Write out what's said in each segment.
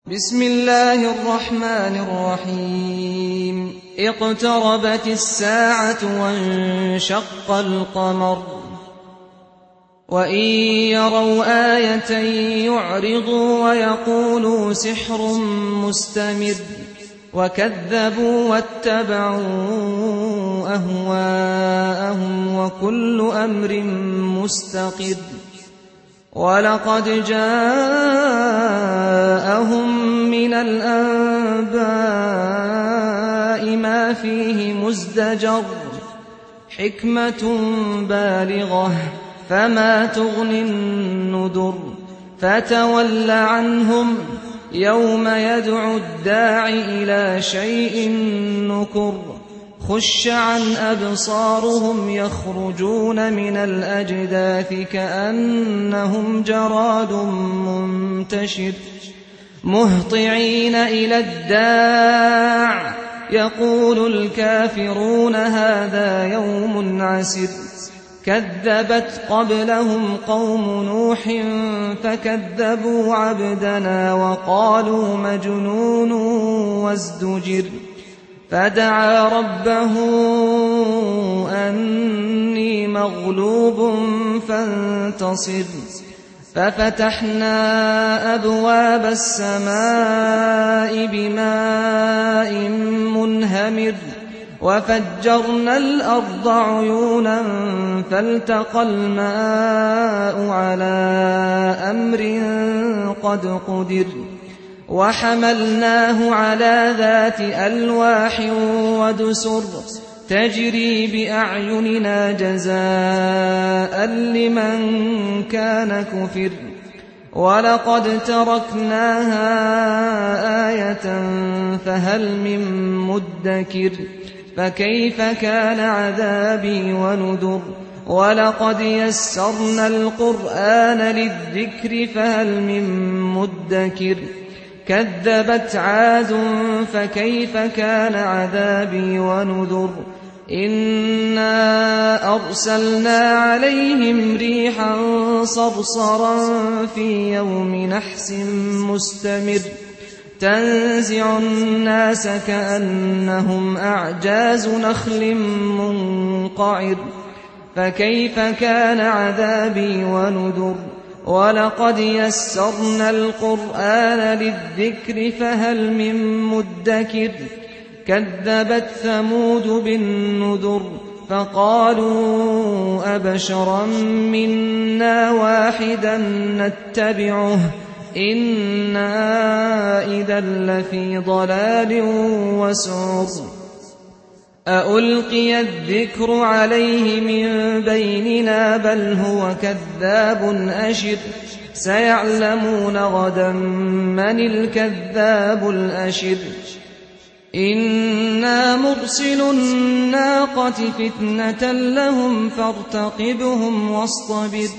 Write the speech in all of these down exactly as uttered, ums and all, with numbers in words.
بسم الله الرحمن الرحيم اقتربت الساعة وانشق القمر وإن يروا آية يعرضوا ويقولوا سحر مستمر وكذبوا واتبعوا أهواءهم وكل أمر مستقر ولقد جاءهم من الأنباء ما فيه مزدجر حكمة بالغة فما تغني النذر فتول عنهم يوم يدعو الداع إلى شيء نكر خش عن أبصارهم يخرجون من الأجداث كأنهم جراد منتشر مهطعين إلى الداع يقول الكافرون هذا يوم عسر كذبت قبلهم قوم نوح فكذبوا عبدنا وقالوا مجنون وازدجر فدعا ربه أني مغلوب فانتصر ففتحنا أبواب السماء بماء منهمر وفجرنا الأرض عيونا فالتقى الماء على أمر قد قدر وحملناه على ذات ألواح ودسر تجري بأعيننا جزاء لمن كان كفر ولقد تركناها آية فهل من مدكر فكيف كان عذابي ونذر ولقد يسرنا القرآن للذكر فهل من مدكر كذبت عاد فكيف كان عذابي ونذر إنا أرسلنا عليهم ريحا صرصرا في يوم نحس مستمر تنزع الناس كأنهم أعجاز نخل منقعر فكيف كان عذابي ونذر ولقد يسرنا القرآن للذكر فهل من مدكر كذبت ثمود بالنذر فقالوا أبشرا منا واحدا نتبعه إنا إذا لفي ضلال وسعر أألقي الذكر عليه من بيننا بل هو كذاب أشر سيعلمون غدا من الكذاب الأشر إنا مرسل الناقة فتنة لهم فارتقبهم واصطبر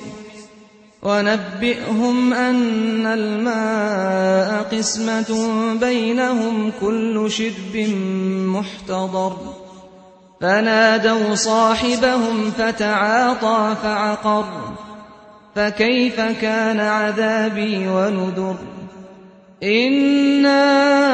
ونبئهم أن الماء قسمة بينهم كل شرب محتضر فنادوا صاحبهم فتعاطى فعقر فكيف كان عذابي ونذر إنا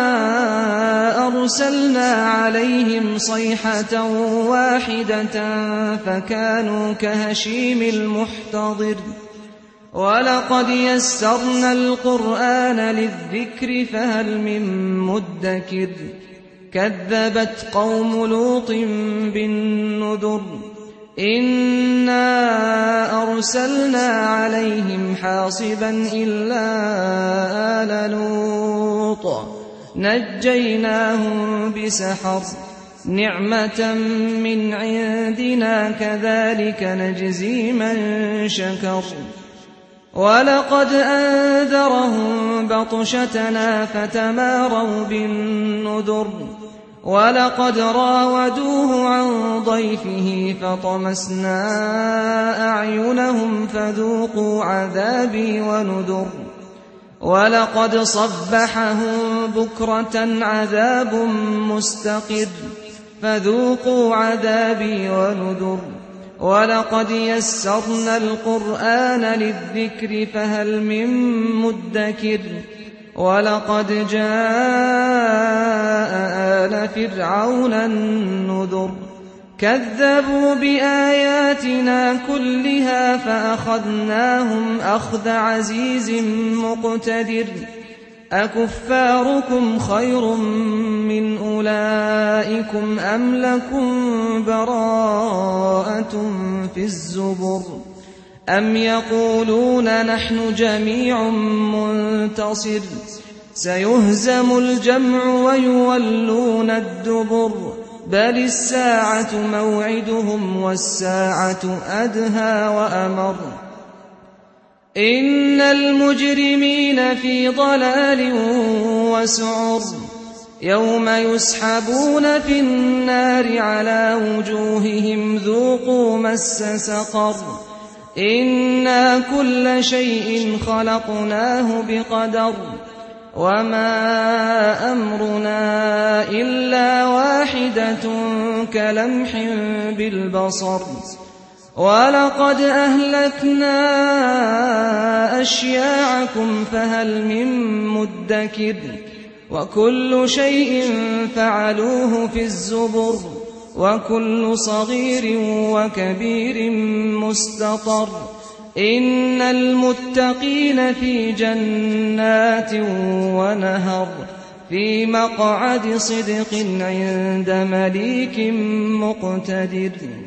أرسلنا عليهم صيحة واحدة فكانوا كهشيم المحتضر ولقد يسرنا القرآن للذكر فهل من مدكر كذبت قوم لوط بالنذر إنا أرسلنا عليهم حاصبا إلا آل لوط نجيناهم بسحر نعمة من عندنا كذلك نجزي من شكر ولقد أنذرهم بطشتنا فتماروا بالنذر ولقد راودوه عن ضيفه فطمسنا أعينهم فذوقوا عذابي ونذر ولقد صبحهم بكرة عذاب مستقر فذوقوا عذابي ونذر ولقد يسرنا القرآن للذكر فهل من مدكر ولقد جاء آل فرعون النذر كذبوا بآياتنا كلها فأخذناهم أخذ عزيز مقتدر أكفاركم خير من أولئكم أم لكم براءة في الزبر أم يقولون نحن جميع منتصر سيهزم الجمع ويولون الدبر بل الساعة موعدهم والساعة أدهى وأمر إن المجرمين في ضلال وسعر يوم يسحبون في النار على وجوههم ذوقوا مس سقر إنا كل شيء خلقناه بقدر وما أمرنا إلا واحدة كلمح بالبصر ولقد أهلكنا أشياعكم فهل من مدكر وكل شيء فعلوه في الزبر وكل صغير وكبير مستطر إن المتقين في جنات ونهر في مقعد صدق عند مليك مقتدر.